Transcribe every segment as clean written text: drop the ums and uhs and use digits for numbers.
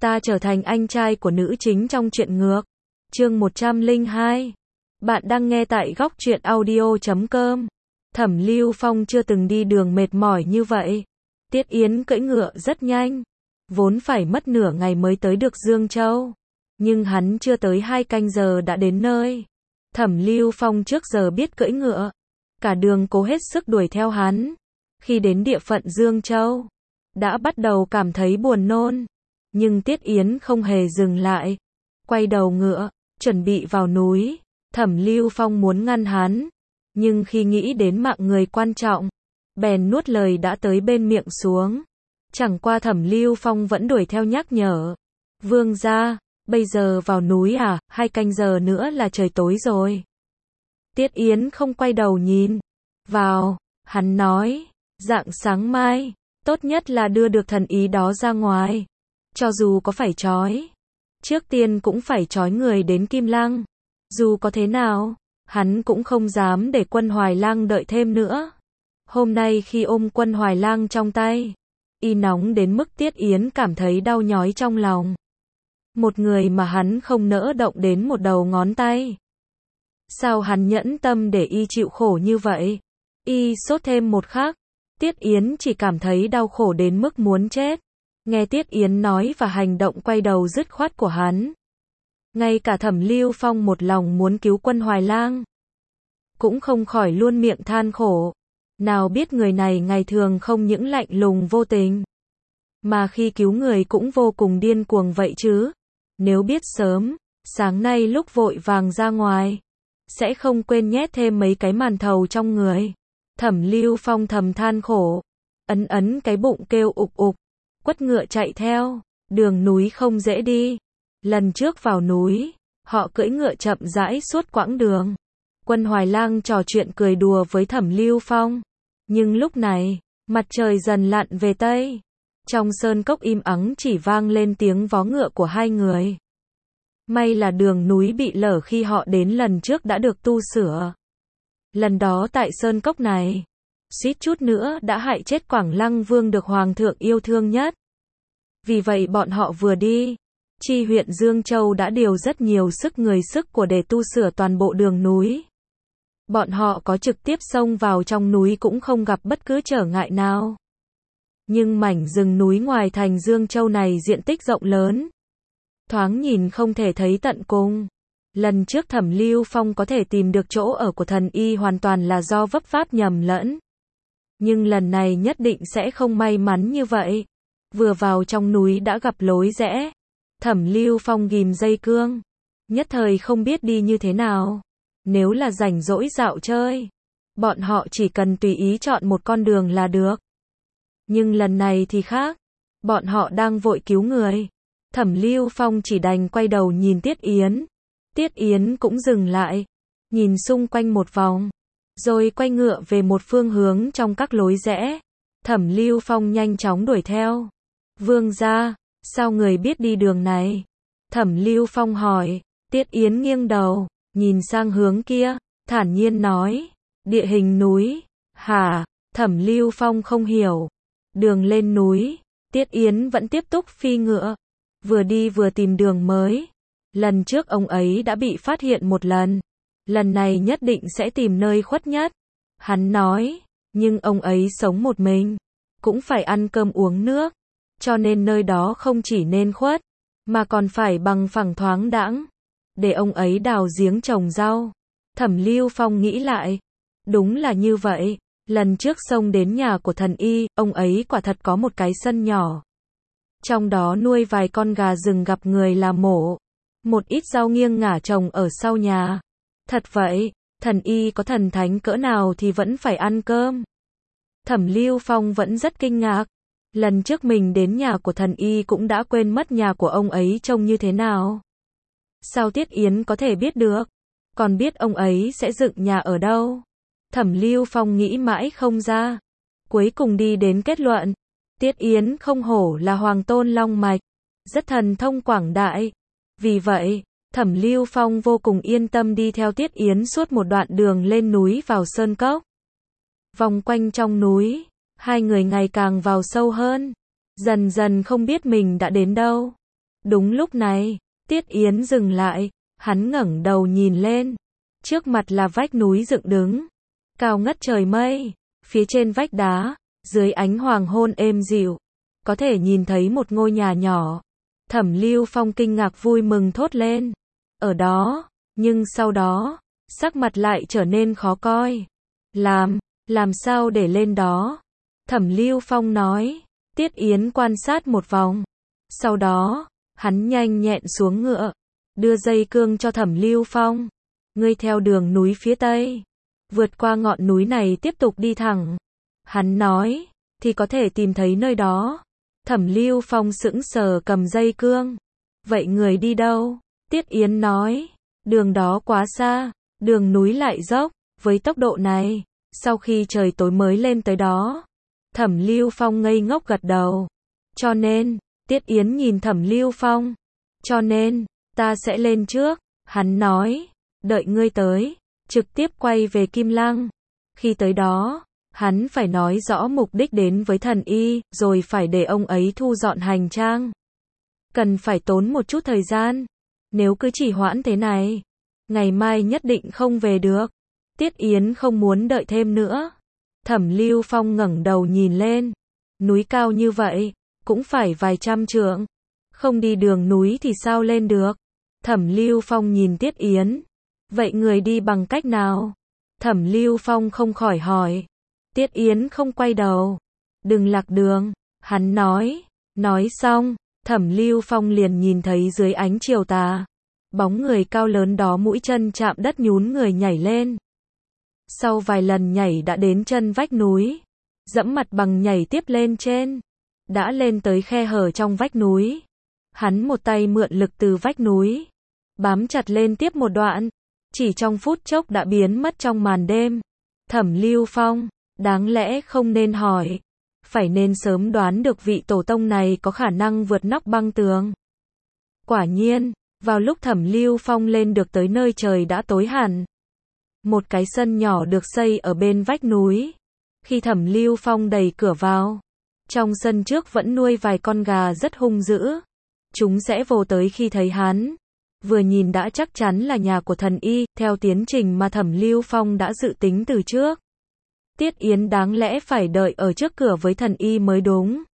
Ta trở thành anh trai của nữ chính trong truyện ngược. Chương 102. Bạn đang nghe tại góc truyện audio.com. Thẩm Lưu Phong chưa từng đi đường mệt mỏi như vậy. Tiết Yến cưỡi ngựa rất nhanh. Vốn phải mất nửa ngày mới tới được Dương Châu. Nhưng hắn chưa tới 2 canh giờ đã đến nơi. Thẩm Lưu Phong trước giờ biết cưỡi ngựa. Cả đường cố hết sức đuổi theo hắn. Khi đến địa phận Dương Châu, đã bắt đầu cảm thấy buồn nôn. Nhưng Tiết Yến không hề dừng lại. Quay đầu ngựa, chuẩn bị vào núi. Thẩm Lưu Phong muốn ngăn hắn. Nhưng khi nghĩ đến mạng người quan trọng, bèn nuốt lời đã tới bên miệng xuống. Chẳng qua Thẩm Lưu Phong vẫn đuổi theo nhắc nhở. Vương gia, bây giờ vào núi à, 2 canh giờ nữa là trời tối rồi. Tiết Yến không quay đầu nhìn. Vào, hắn nói, rạng sáng mai, tốt nhất là đưa được thần ý đó ra ngoài. Cho dù có phải trói, trước tiên cũng phải trói người đến Kim Lăng. Dù có thế nào, hắn cũng không dám để Quân Hoài Lang đợi thêm nữa. Hôm nay khi ôm Quân Hoài Lang trong tay, y nóng đến mức Tiết Yến cảm thấy đau nhói trong lòng. Một người mà hắn không nỡ động đến một đầu ngón tay. Sao hắn nhẫn tâm để y chịu khổ như vậy? Y sốt thêm một khắc, Tiết Yến chỉ cảm thấy đau khổ đến mức muốn chết. Nghe Tiết Yến nói và hành động quay đầu dứt khoát của hắn. Ngay cả Thẩm Lưu Phong một lòng muốn cứu Quân Hoài Lang, cũng không khỏi luôn miệng than khổ. Nào biết người này ngày thường không những lạnh lùng vô tình, mà khi cứu người cũng vô cùng điên cuồng vậy chứ. Nếu biết sớm, sáng nay lúc vội vàng ra ngoài, sẽ không quên nhét thêm mấy cái màn thầu trong người. Thẩm Lưu Phong thầm than khổ, ấn cái bụng kêu ục ục, quất ngựa chạy theo. Đường núi không dễ đi. Lần trước vào núi, họ cưỡi ngựa chậm rãi suốt quãng đường. Quân Hoài Lang trò chuyện cười đùa với Thẩm Lưu Phong. Nhưng lúc này, mặt trời dần lặn về Tây. Trong sơn cốc im ắng chỉ vang lên tiếng vó ngựa của hai người. May là đường núi bị lở khi họ đến lần trước đã được tu sửa. Lần đó tại sơn cốc này, suýt chút nữa đã hại chết Quảng Lăng Vương được Hoàng thượng yêu thương nhất. Vì vậy bọn họ vừa đi, chi huyện Dương Châu đã điều rất nhiều sức người sức của để tu sửa toàn bộ đường núi. Bọn họ có trực tiếp xông vào trong núi cũng không gặp bất cứ trở ngại nào. Nhưng mảnh rừng núi ngoài thành Dương Châu này diện tích rộng lớn, thoáng nhìn không thể thấy tận cùng. Lần trước Thẩm Lưu Phong có thể tìm được chỗ ở của thần y hoàn toàn là do vấp váp nhầm lẫn. Nhưng lần này nhất định sẽ không may mắn như vậy. Vừa vào trong núi đã gặp lối rẽ. Thẩm Lưu Phong ghim dây cương, nhất thời không biết đi như thế nào. Nếu là rảnh rỗi dạo chơi, bọn họ chỉ cần tùy ý chọn một con đường là được. Nhưng lần này thì khác, bọn họ đang vội cứu người. Thẩm Lưu Phong chỉ đành quay đầu nhìn Tiết Yến. Tiết Yến cũng dừng lại, nhìn xung quanh một vòng, rồi quay ngựa về một phương hướng trong các lối rẽ. Thẩm Lưu Phong nhanh chóng đuổi theo. Vương gia, sao người biết đi đường này? Thẩm Lưu Phong hỏi. Tiết Yến nghiêng đầu, nhìn sang hướng kia, thản nhiên nói, địa hình núi. Hả? Thẩm Lưu Phong không hiểu. Đường lên núi. Tiết Yến vẫn tiếp tục phi ngựa, vừa đi vừa tìm đường mới. Lần trước ông ấy đã bị phát hiện một lần, lần này nhất định sẽ tìm nơi khuất nhất. Hắn nói, nhưng ông ấy sống một mình, cũng phải ăn cơm uống nước, cho nên nơi đó không chỉ nên khuất, mà còn phải bằng phẳng thoáng đãng, để ông ấy đào giếng trồng rau. Thẩm Lưu Phong nghĩ lại, đúng là như vậy. Lần trước xông đến nhà của thần y, ông ấy quả thật có một cái sân nhỏ. Trong đó nuôi vài con gà rừng gặp người là mổ. Một ít rau nghiêng ngả trồng ở sau nhà. Thật vậy, thần y có thần thánh cỡ nào thì vẫn phải ăn cơm. Thẩm Lưu Phong vẫn rất kinh ngạc. Lần trước mình đến nhà của thần y cũng đã quên mất nhà của ông ấy trông như thế nào. Sao Tiết Yến có thể biết được? Còn biết ông ấy sẽ dựng nhà ở đâu? Thẩm Lưu Phong nghĩ mãi không ra. Cuối cùng đi đến kết luận. Tiết Yến không hổ là hoàng tôn long mạch, rất thần thông quảng đại. Vì vậy, Thẩm Lưu Phong vô cùng yên tâm đi theo Tiết Yến suốt một đoạn đường lên núi vào sơn cốc. Vòng quanh trong núi, hai người ngày càng vào sâu hơn. Dần dần không biết mình đã đến đâu. Đúng lúc này, Tiết Yến dừng lại, hắn ngẩng đầu nhìn lên. Trước mặt là vách núi dựng đứng, cao ngất trời mây, phía trên vách đá, dưới ánh hoàng hôn êm dịu, có thể nhìn thấy một ngôi nhà nhỏ. Thẩm Lưu Phong kinh ngạc vui mừng thốt lên. Ở đó, nhưng sau đó, sắc mặt lại trở nên khó coi. Làm sao để lên đó? Thẩm Lưu Phong nói. Tiết Yến quan sát một vòng. Sau đó, hắn nhanh nhẹn xuống ngựa, đưa dây cương cho Thẩm Lưu Phong. Ngươi theo đường núi phía tây, vượt qua ngọn núi này tiếp tục đi thẳng. Hắn nói, thì có thể tìm thấy nơi đó. Thẩm Lưu Phong sững sờ cầm dây cương. Vậy người đi đâu? Tiết Yến nói, đường đó quá xa, đường núi lại dốc, với tốc độ này, sau khi trời tối mới lên tới đó. Thẩm Lưu Phong ngây ngốc gật đầu. Cho nên, Tiết Yến nhìn Thẩm Lưu Phong. Cho nên, ta sẽ lên trước. Hắn nói, đợi ngươi tới, trực tiếp quay về Kim Lăng. Khi tới đó, hắn phải nói rõ mục đích đến với thần y, rồi phải để ông ấy thu dọn hành trang. Cần phải tốn một chút thời gian. Nếu cứ trì hoãn thế này, ngày mai nhất định không về được. Tiết Yến không muốn đợi thêm nữa. Thẩm Lưu Phong ngẩng đầu nhìn lên. Núi cao như vậy, cũng phải vài trăm trượng. Không đi đường núi thì sao lên được? Thẩm Lưu Phong nhìn Tiết Yến. Vậy người đi bằng cách nào? Thẩm Lưu Phong không khỏi hỏi. Tiết Yến không quay đầu. Đừng lạc đường, hắn nói. Nói xong, Thẩm Lưu Phong liền nhìn thấy dưới ánh chiều tà, bóng người cao lớn đó mũi chân chạm đất nhún người nhảy lên. Sau vài lần nhảy đã đến chân vách núi, dẫm mặt bằng nhảy tiếp lên trên. Đã lên tới khe hở trong vách núi. Hắn một tay mượn lực từ vách núi, bám chặt lên tiếp một đoạn. Chỉ trong phút chốc đã biến mất trong màn đêm. Thẩm Lưu Phong, đáng lẽ không nên hỏi. Phải nên sớm đoán được vị tổ tông này có khả năng vượt nóc băng tường. Quả nhiên, vào lúc Thẩm Lưu Phong lên được tới nơi trời đã tối hẳn. Một cái sân nhỏ được xây ở bên vách núi. Khi Thẩm Lưu Phong đẩy cửa vào, trong sân trước vẫn nuôi vài con gà rất hung dữ. Chúng sẽ vồ tới khi thấy hắn. Vừa nhìn đã chắc chắn là nhà của thần y, theo tiến trình mà Thẩm Lưu Phong đã dự tính từ trước. Tiết Yến đáng lẽ phải đợi ở trước cửa với thần y mới đúng.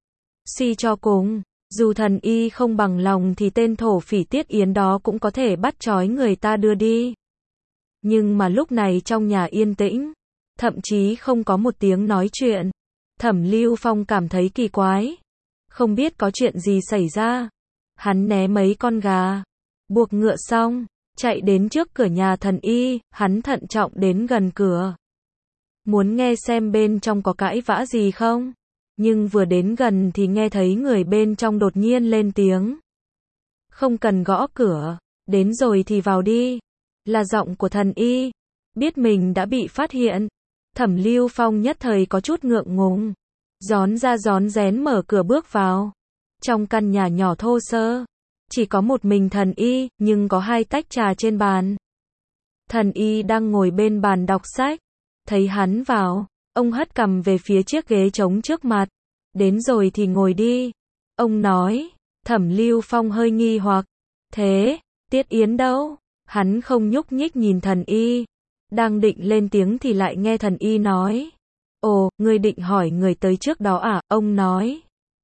Suy cho cùng, dù thần y không bằng lòng thì tên thổ phỉ Tiết Yến đó cũng có thể bắt trói người ta đưa đi. Nhưng mà lúc này trong nhà yên tĩnh, thậm chí không có một tiếng nói chuyện. Thẩm Lưu Phong cảm thấy kỳ quái. Không biết có chuyện gì xảy ra. Hắn né mấy con gà, buộc ngựa xong, chạy đến trước cửa nhà thần y, hắn thận trọng đến gần cửa. Muốn nghe xem bên trong có cãi vã gì không? Nhưng vừa đến gần thì nghe thấy người bên trong đột nhiên lên tiếng. Không cần gõ cửa, đến rồi thì vào đi. Là giọng của thần y. Biết mình đã bị phát hiện, Thẩm Lưu Phong nhất thời có chút ngượng ngùng. Rón ra rón rén mở cửa bước vào. Trong căn nhà nhỏ thô sơ, chỉ có một mình thần y, nhưng có hai tách trà trên bàn. Thần y đang ngồi bên bàn đọc sách. Thấy hắn vào, ông hất cằm về phía chiếc ghế trống trước mặt. Đến rồi thì ngồi đi. Ông nói. Thẩm Lưu Phong hơi nghi hoặc. Thế, Tiết Yến đâu? Hắn không nhúc nhích nhìn thần y. Đang định lên tiếng thì lại nghe thần y nói. Ồ, ngươi định hỏi người tới trước đó à? Ông nói.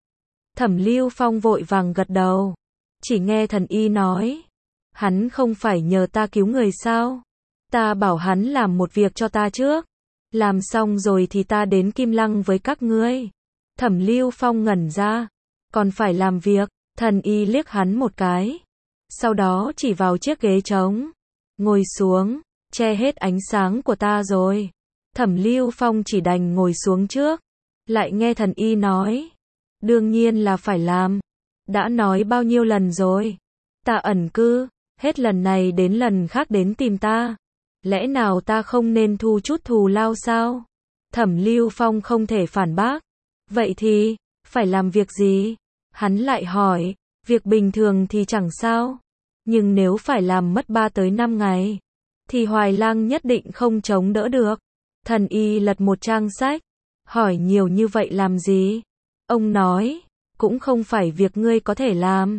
Thẩm Lưu Phong vội vàng gật đầu. Chỉ nghe thần y nói. Hắn không phải nhờ ta cứu người sao? Ta bảo hắn làm một việc cho ta trước. Làm xong rồi thì ta đến Kim Lăng với các ngươi. Thẩm Lưu Phong ngẩn ra. Còn phải làm việc. Thần y liếc hắn một cái. Sau đó chỉ vào chiếc ghế trống. Ngồi xuống. Che hết ánh sáng của ta rồi. Thẩm Lưu Phong chỉ đành ngồi xuống trước. Lại nghe thần y nói. Đương nhiên là phải làm. Đã nói bao nhiêu lần rồi. Ta ẩn cư. Hết lần này đến lần khác đến tìm ta. Lẽ nào ta không nên thu chút thù lao sao? Thẩm Lưu Phong không thể phản bác. Vậy thì, phải làm việc gì? Hắn lại hỏi, việc bình thường thì chẳng sao. Nhưng nếu phải làm mất 3 tới 5 ngày, thì Hoài Lang nhất định không chống đỡ được. Thần y lật một trang sách, hỏi nhiều như vậy làm gì? Ông nói, cũng không phải việc ngươi có thể làm.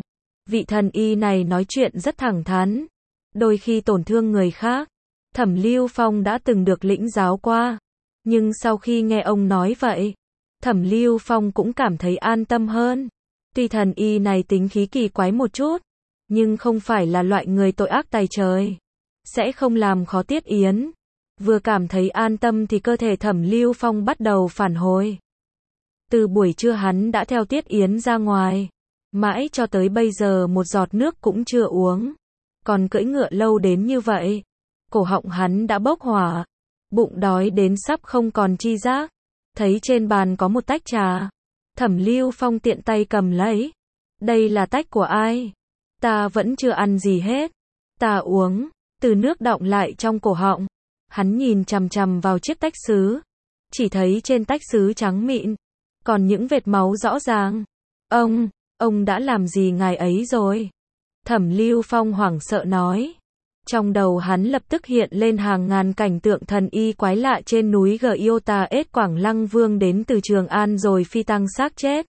Vị thần y này nói chuyện rất thẳng thắn, đôi khi tổn thương người khác. Thẩm Lưu Phong đã từng được lĩnh giáo qua, nhưng sau khi nghe ông nói vậy, Thẩm Lưu Phong cũng cảm thấy an tâm hơn. Tuy thần y này tính khí kỳ quái một chút, nhưng không phải là loại người tội ác tày trời, sẽ không làm khó Tiết Yến. Vừa cảm thấy an tâm thì cơ thể Thẩm Lưu Phong bắt đầu phản hồi. Từ buổi trưa hắn đã theo Tiết Yến ra ngoài, mãi cho tới bây giờ một giọt nước cũng chưa uống. Còn cưỡi ngựa lâu đến như vậy, cổ họng hắn đã bốc hỏa, bụng đói đến sắp không còn chi giác. Thấy trên bàn có một tách trà, Thẩm Lưu Phong tiện tay cầm lấy. Đây là tách của ai? Ta vẫn chưa ăn gì hết. Ta uống. Từ nước đọng lại trong cổ họng, hắn nhìn chằm chằm vào chiếc tách sứ, chỉ thấy trên tách sứ trắng mịn, còn những vệt máu rõ ràng. Ông đã làm gì ngài ấy rồi? Thẩm Lưu Phong hoảng sợ nói. Trong đầu hắn lập tức hiện lên hàng ngàn cảnh tượng thần y quái lạ trên núi Giota ết Quảng Lăng Vương đến từ Trường An rồi phi tăng xác chết.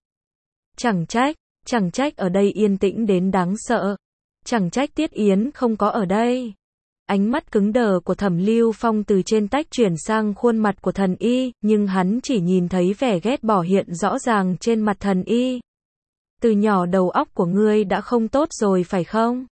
Chẳng trách ở đây yên tĩnh đến đáng sợ. Chẳng trách Tiết Yến không có ở đây. Ánh mắt cứng đờ của Thẩm Lưu Phong từ trên tách chuyển sang khuôn mặt của thần y, nhưng hắn chỉ nhìn thấy vẻ ghét bỏ hiện rõ ràng trên mặt thần y. Từ nhỏ đầu óc của ngươi đã không tốt rồi phải không?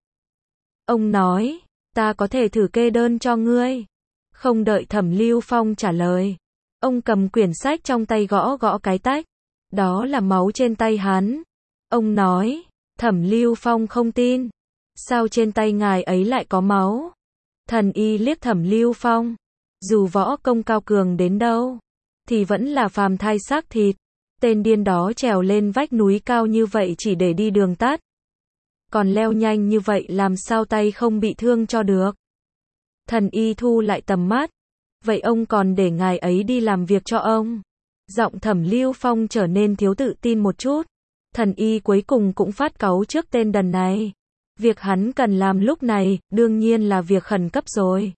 Ông nói, ta có thể thử kê đơn cho ngươi. Không đợi Thẩm Lưu Phong trả lời, ông cầm quyển sách trong tay gõ gõ cái tách. Đó là máu trên tay hắn. Ông nói, Thẩm Lưu Phong không tin. Sao trên tay ngài ấy lại có máu? Thần y liếc Thẩm Lưu Phong. Dù võ công cao cường đến đâu, thì vẫn là phàm thai xác thịt. Tên điên đó trèo lên vách núi cao như vậy chỉ để đi đường tắt. Còn leo nhanh như vậy làm sao tay không bị thương cho được. Thần y thu lại tầm mắt. Vậy ông còn để ngài ấy đi làm việc cho ông? Giọng Thẩm Lưu Phong trở nên thiếu tự tin một chút. Thần y cuối cùng cũng phát cáu trước tên đần này. Việc hắn cần làm lúc này, đương nhiên là việc khẩn cấp rồi.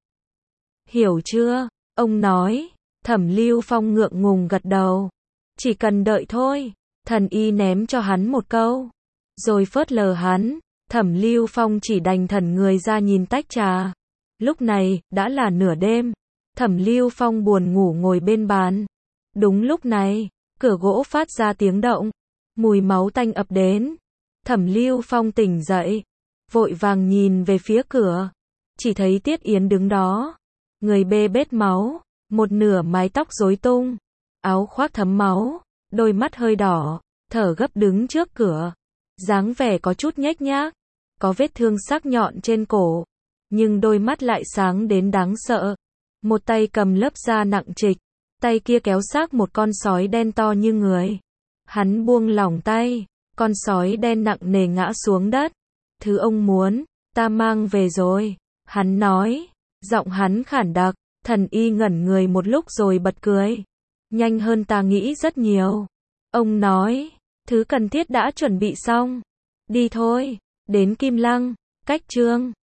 Hiểu chưa? Ông nói. Thẩm Lưu Phong ngượng ngùng gật đầu. Chỉ cần đợi thôi. Thần y ném cho hắn một câu, rồi phớt lờ hắn. Thẩm Lưu Phong chỉ đành thẩn người ra nhìn tách trà. Lúc này, đã là nửa đêm. Thẩm Lưu Phong buồn ngủ ngồi bên bàn. Đúng lúc này, cửa gỗ phát ra tiếng động. Mùi máu tanh ập đến. Thẩm Lưu Phong tỉnh dậy, vội vàng nhìn về phía cửa. Chỉ thấy Tiết Yến đứng đó. Người bê bết máu, một nửa mái tóc rối tung, áo khoác thấm máu, đôi mắt hơi đỏ, thở gấp đứng trước cửa. Dáng vẻ có chút nhếch nhác, có vết thương sắc nhọn trên cổ, nhưng đôi mắt lại sáng đến đáng sợ. Một tay cầm lớp da nặng trịch, tay kia kéo xác một con sói đen to như người. Hắn buông lỏng tay, con sói đen nặng nề ngã xuống đất. Thứ ông muốn, ta mang về rồi. Hắn nói, giọng hắn khản đặc. Thần y ngẩn người một lúc rồi bật cười. Nhanh hơn ta nghĩ rất nhiều. Ông nói, thứ cần thiết đã chuẩn bị xong. Đi thôi, đến Kim Lăng, cách Trương